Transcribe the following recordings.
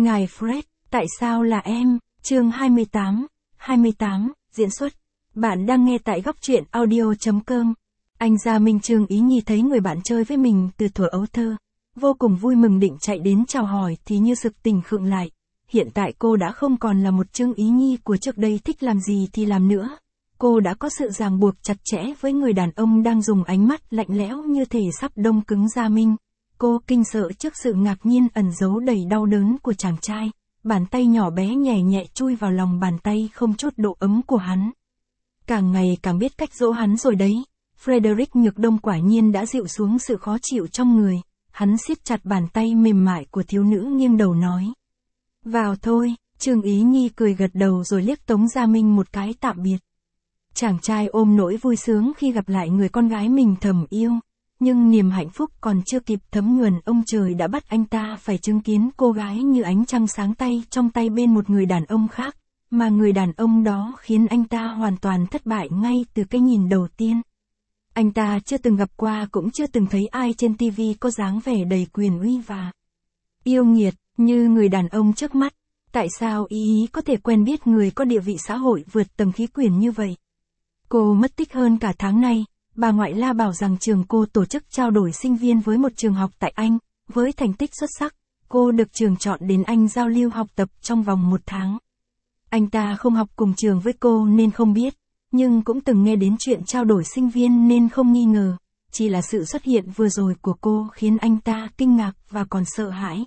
Ngài Fred, tại sao là em? Chương 28, diễn xuất. Bạn đang nghe tại góc truyện audio.com. Anh Gia Minh Trương Ý Nhi thấy người bạn chơi với mình từ thuở ấu thơ. Vô cùng vui mừng định chạy đến chào hỏi thì như sực tỉnh khựng lại. Hiện tại cô đã không còn là một Trương Ý Nhi của trước đây thích làm gì thì làm nữa. Cô đã có sự ràng buộc chặt chẽ với người đàn ông đang dùng ánh mắt lạnh lẽo như thể sắp đông cứng Gia Minh. Cô kinh sợ trước sự ngạc nhiên ẩn giấu đầy đau đớn của chàng trai. Bàn tay nhỏ bé nhẹ nhẹ chui vào lòng bàn tay không chút độ ấm của hắn. Càng ngày càng biết cách dỗ hắn rồi đấy. Frederick Nhược Đông quả nhiên đã dịu xuống sự khó chịu trong người. Hắn siết chặt bàn tay mềm mại của thiếu nữ nghiêng đầu nói. Vào thôi, Trương Ý Nhi cười gật đầu rồi liếc Tống Gia Minh một cái tạm biệt. Chàng trai ôm nỗi vui sướng khi gặp lại người con gái mình thầm yêu. Nhưng niềm hạnh phúc còn chưa kịp thấm nhuần, ông trời đã bắt anh ta phải chứng kiến cô gái như ánh trăng sáng tay trong tay bên một người đàn ông khác, mà người đàn ông đó khiến anh ta hoàn toàn thất bại ngay từ cái nhìn đầu tiên. Anh ta chưa từng gặp qua cũng chưa từng thấy ai trên TV có dáng vẻ đầy quyền uy và yêu nghiệt như người đàn ông trước mắt. Tại sao ý có thể quen biết người có địa vị xã hội vượt tầng khí quyển như vậy? Cô mất tích hơn cả tháng nay. Bà ngoại la bảo rằng trường cô tổ chức trao đổi sinh viên với một trường học tại Anh, với thành tích xuất sắc, cô được trường chọn đến Anh giao lưu học tập trong vòng 1 tháng. Anh ta không học cùng trường với cô nên không biết, nhưng cũng từng nghe đến chuyện trao đổi sinh viên nên không nghi ngờ, chỉ là sự xuất hiện vừa rồi của cô khiến anh ta kinh ngạc và còn sợ hãi.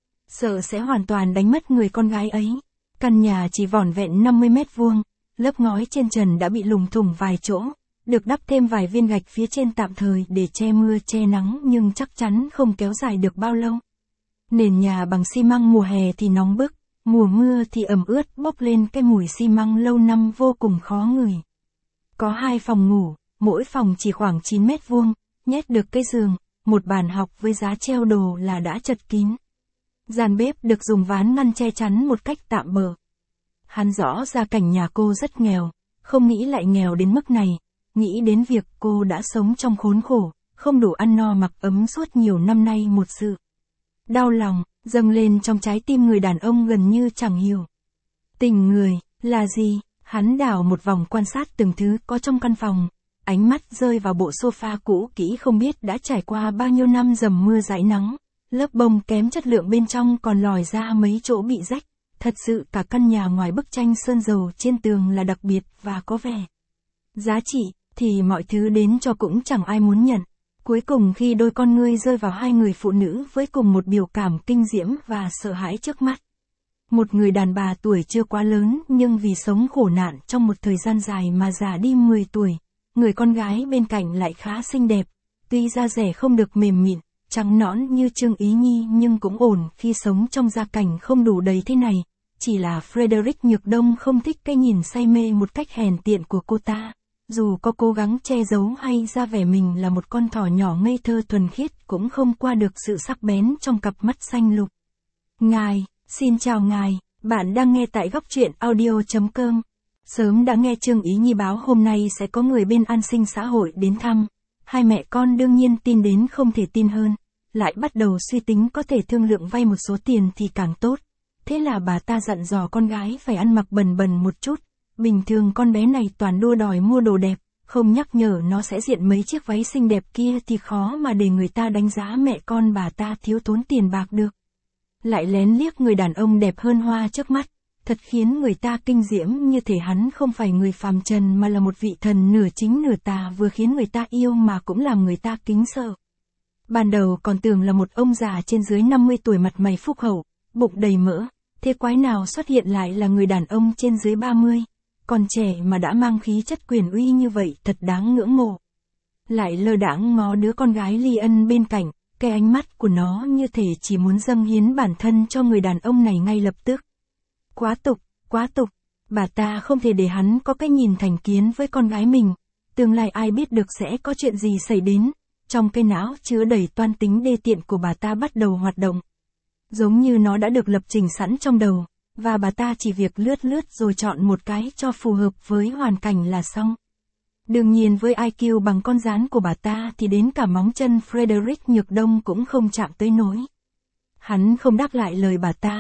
Sợ sẽ hoàn toàn đánh mất người con gái ấy. Căn nhà chỉ vỏn vẹn 50 mét vuông, lớp ngói trên trần đã bị lủng thủng vài chỗ. Được đắp thêm vài viên gạch phía trên tạm thời để che mưa che nắng nhưng chắc chắn không kéo dài được bao lâu. Nền nhà bằng xi măng mùa hè thì nóng bức, mùa mưa thì ẩm ướt bốc lên cái mùi xi măng lâu năm vô cùng khó ngửi. Có 2 phòng ngủ, mỗi phòng chỉ khoảng 9 mét vuông, nhét được cái giường, một bàn học với giá treo đồ là đã chật kín. Gian bếp được dùng ván ngăn che chắn một cách tạm bợ. Hắn rõ ra cảnh nhà cô rất nghèo, không nghĩ lại nghèo đến mức này. Nghĩ đến việc cô đã sống trong khốn khổ, không đủ ăn no mặc ấm suốt nhiều năm nay, một sự đau lòng dâng lên trong trái tim người đàn ông gần như chẳng hiểu. Tình người là gì? Hắn đảo một vòng quan sát từng thứ có trong căn phòng, ánh mắt rơi vào bộ sofa cũ kỹ không biết đã trải qua bao nhiêu năm dầm mưa dãi nắng, lớp bông kém chất lượng bên trong còn lòi ra mấy chỗ bị rách. Thật sự cả căn nhà ngoài bức tranh sơn dầu trên tường là đặc biệt và có vẻ giá trị, thì mọi thứ đến cho cũng chẳng ai muốn nhận. Cuối cùng khi đôi con ngươi rơi vào 2 người phụ nữ với cùng một biểu cảm kinh diễm và sợ hãi trước mắt. Một người đàn bà tuổi chưa quá lớn nhưng vì sống khổ nạn trong một thời gian dài mà già đi 10 tuổi. Người con gái bên cạnh lại khá xinh đẹp, tuy da dẻ không được mềm mịn, trắng nõn như Trương Ý Nhi nhưng cũng ổn khi sống trong gia cảnh không đủ đầy thế này. Chỉ là Frederick Nhược Đông không thích cái nhìn say mê một cách hèn tiện của cô ta. Dù có cố gắng che giấu hay ra vẻ mình là một con thỏ nhỏ ngây thơ thuần khiết cũng không qua được sự sắc bén trong cặp mắt xanh lục. Ngài, xin chào ngài, bạn đang nghe tại góc truyện audio.com. Sớm đã nghe Trương Ý Nhi báo hôm nay sẽ có người bên an sinh xã hội đến thăm. 2 mẹ con đương nhiên tin đến không thể tin hơn, lại bắt đầu suy tính có thể thương lượng vay một số tiền thì càng tốt. Thế là bà ta dặn dò con gái phải ăn mặc bần bần một chút. Bình thường con bé này toàn đua đòi mua đồ đẹp, không nhắc nhở nó sẽ diện mấy chiếc váy xinh đẹp kia thì khó mà để người ta đánh giá mẹ con bà ta thiếu thốn tiền bạc được. Lại lén liếc người đàn ông đẹp hơn hoa trước mắt, thật khiến người ta kinh diễm, như thể hắn không phải người phàm trần mà là một vị thần nửa chính nửa tà, vừa khiến người ta yêu mà cũng làm người ta kính sợ. Ban đầu còn tưởng là một ông già trên dưới 50 tuổi mặt mày phúc hậu, bụng đầy mỡ, thế quái nào xuất hiện lại là người đàn ông trên dưới 30. Còn trẻ mà đã mang khí chất quyền uy như vậy thật đáng ngưỡng mộ. Lại lơ đãng ngó đứa con gái li ân bên cạnh, cái ánh mắt của nó như thể chỉ muốn dâng hiến bản thân cho người đàn ông này ngay lập tức. Quá tục, bà ta không thể để hắn có cái nhìn thành kiến với con gái mình, tương lai ai biết được sẽ có chuyện gì xảy đến. Trong cái não chứa đầy toan tính đê tiện của bà ta bắt đầu hoạt động. Giống như nó đã được lập trình sẵn trong đầu. Và bà ta chỉ việc lướt rồi chọn một cái cho phù hợp với hoàn cảnh là xong. Đương nhiên với IQ bằng con gián của bà ta thì đến cả móng chân Frederick Nhược Đông cũng không chạm tới nổi. Hắn không đáp lại lời bà ta,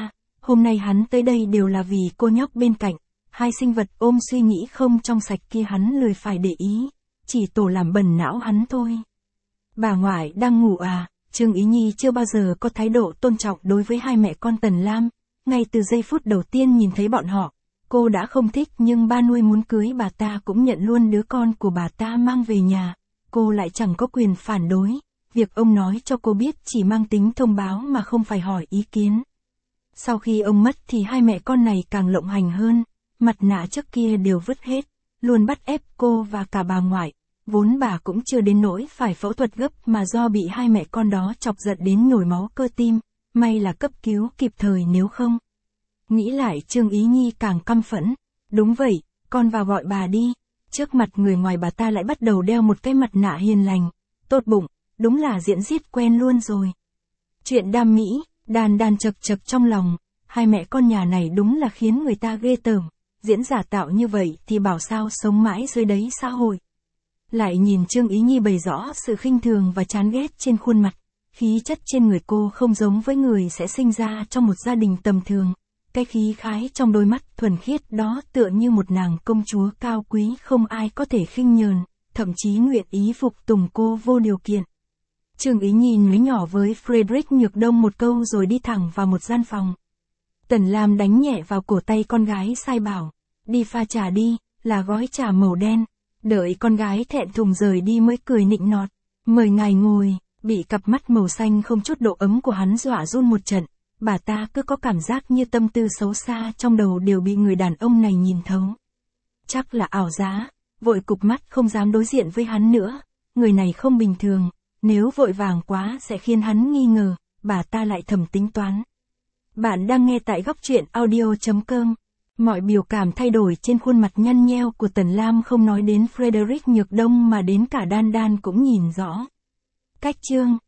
Hôm nay hắn tới đây đều là vì cô nhóc bên cạnh, hai sinh vật ôm suy nghĩ không trong sạch kia hắn lười phải để ý, chỉ tổ làm bẩn não hắn thôi. Bà ngoại đang ngủ à? Trương Ý Nhi chưa bao giờ có thái độ tôn trọng đối với hai mẹ con Tần Lam, ngay từ giây phút đầu tiên nhìn thấy bọn họ, cô đã không thích nhưng ba nuôi muốn cưới bà ta cũng nhận luôn đứa con của bà ta mang về nhà, cô lại chẳng có quyền phản đối, việc ông nói cho cô biết chỉ mang tính thông báo mà không phải hỏi ý kiến. Sau khi ông mất thì hai mẹ con này càng lộng hành hơn, mặt nạ trước kia đều vứt hết, luôn bắt ép cô và cả bà ngoại. Vốn bà cũng chưa đến nỗi phải phẫu thuật gấp mà do bị hai mẹ con đó chọc giận đến nhồi máu cơ tim, may là cấp cứu kịp thời nếu không. Nghĩ lại Trương Ý Nhi càng căm phẫn, đúng vậy, con vào gọi bà đi, trước mặt người ngoài bà ta lại bắt đầu đeo một cái mặt nạ hiền lành, tốt bụng, đúng là diễn giết quen luôn rồi. Chuyện đam mỹ, đàn chật chật trong lòng, hai mẹ con nhà này đúng là khiến người ta ghê tởm, diễn giả tạo như vậy thì bảo sao sống mãi dưới đấy xã hội. Lại nhìn Trương Ý Nhi bày rõ sự khinh thường và chán ghét trên khuôn mặt, khí chất trên người cô không giống với người sẽ sinh ra trong một gia đình tầm thường, cái khí khái trong đôi mắt thuần khiết đó tựa như một nàng công chúa cao quý không ai có thể khinh nhờn, thậm chí nguyện ý phục tùng cô vô điều kiện. Trương Ý Nhi nói nhỏ với Frederick Nhược Đông một câu rồi đi thẳng vào một gian phòng. Tần Lam đánh nhẹ vào cổ tay con gái sai bảo, đi pha trà đi, là gói trà màu đen. Đợi con gái thẹn thùng rời đi mới cười nịnh nọt, mời ngài ngồi, bị cặp mắt màu xanh không chút độ ấm của hắn dọa run một trận, bà ta cứ có cảm giác như tâm tư xấu xa trong đầu đều bị người đàn ông này nhìn thấu. Chắc là ảo giá, vội cụp mắt không dám đối diện với hắn nữa, người này không bình thường, nếu vội vàng quá sẽ khiến hắn nghi ngờ, bà ta lại thầm tính toán. Bạn đang nghe tại góc truyện audio.com. Mọi biểu cảm thay đổi trên khuôn mặt nhăn nheo của Tần Lam không nói đến Frederick Nhược Đông mà đến cả Đan Đan cũng nhìn rõ. Cách chương